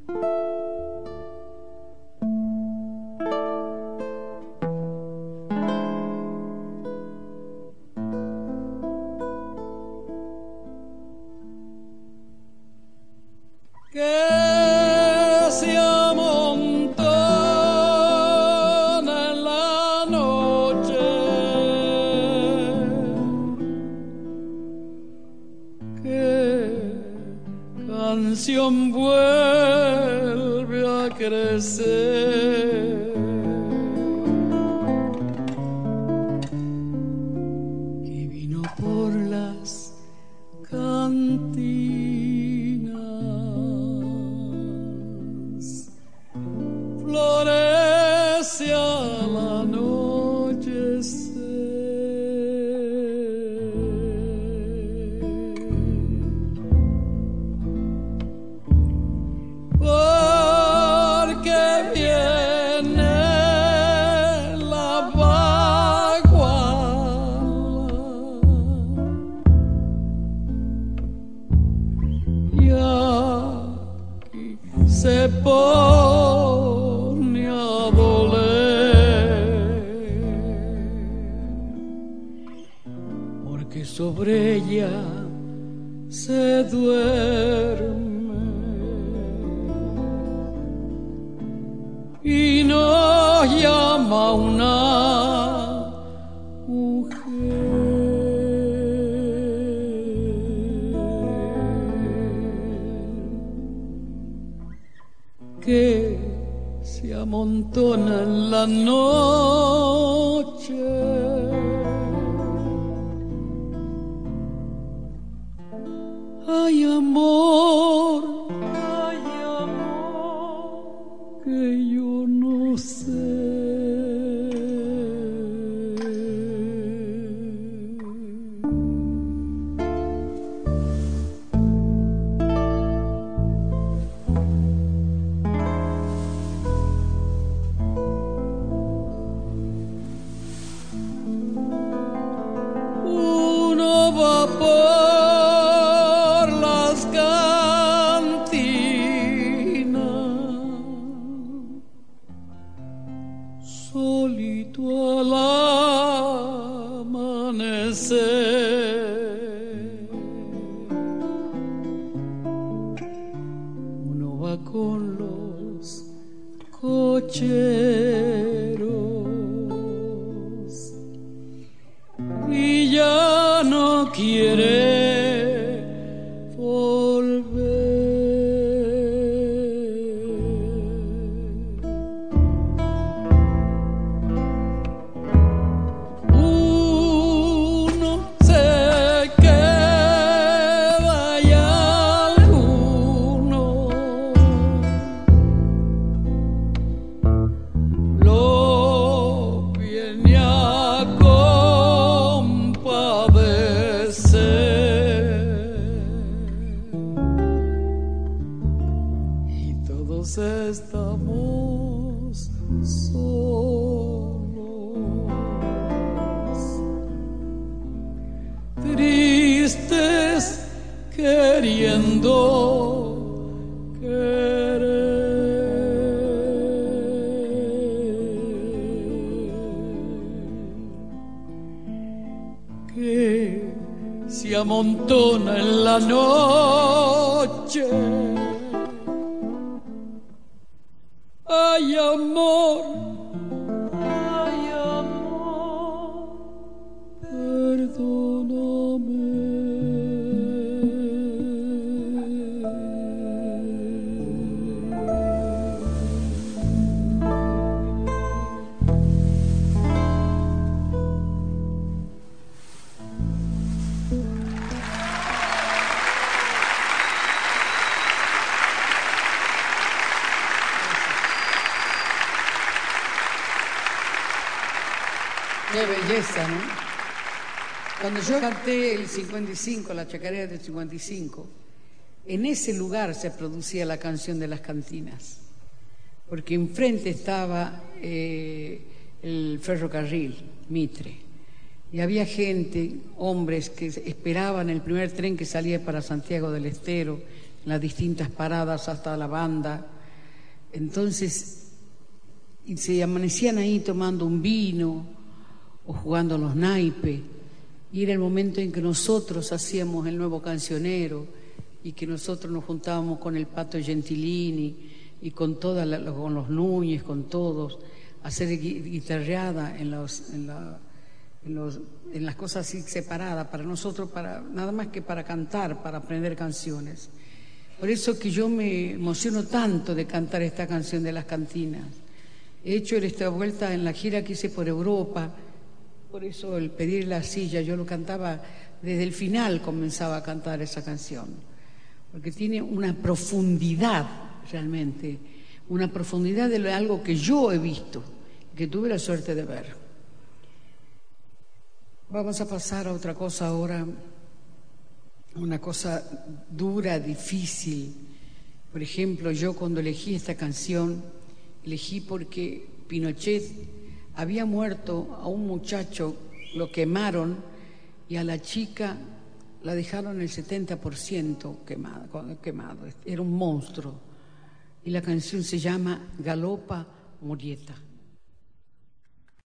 Vuelve a crecer, que vino por las cantinas, florece al anochecer. Se pone a doler, porque sobre ella se duerme y nos llama una que se amontona en la noche. Ay, amor, que yo no sé. Por las cantinas, solito al amanecer, uno va con los cocheros y ya no quiere estamos solos, tristes, queriendo querer, que se amontona en la noche. Ay, amor, perdóname. Qué belleza, ¿no? Cuando yo canté el 55, la chacarera del 55, en ese lugar se producía la canción de las cantinas, porque enfrente estaba el ferrocarril Mitre, y había gente, hombres, que esperaban el primer tren que salía para Santiago del Estero, en las distintas paradas hasta la banda, Entonces, y se amanecían ahí tomando un vino o jugando a los naipes, y era el momento en que nosotros hacíamos el nuevo cancionero y que nosotros nos juntábamos con el Pato Gentilini y con con los Núñez, con todos, a hacer guitarreada en las cosas así separadas para nosotros, nada más que para cantar, para aprender canciones. Por eso que yo me emociono tanto de cantar esta canción de las cantinas. He hecho esta vuelta en la gira que hice por Europa, por eso el pedir la silla, yo lo cantaba desde el final, comenzaba a cantar esa canción, porque tiene una profundidad realmente, una profundidad de algo que yo he visto, que tuve la suerte de ver. Vamos a pasar a otra cosa ahora, una cosa dura, difícil. Por ejemplo, yo cuando elegí esta canción, elegí porque Pinochet había muerto a un muchacho, lo quemaron, y a la chica la dejaron el 70% quemado. Era un monstruo. Y la canción se llama Galopa Murieta.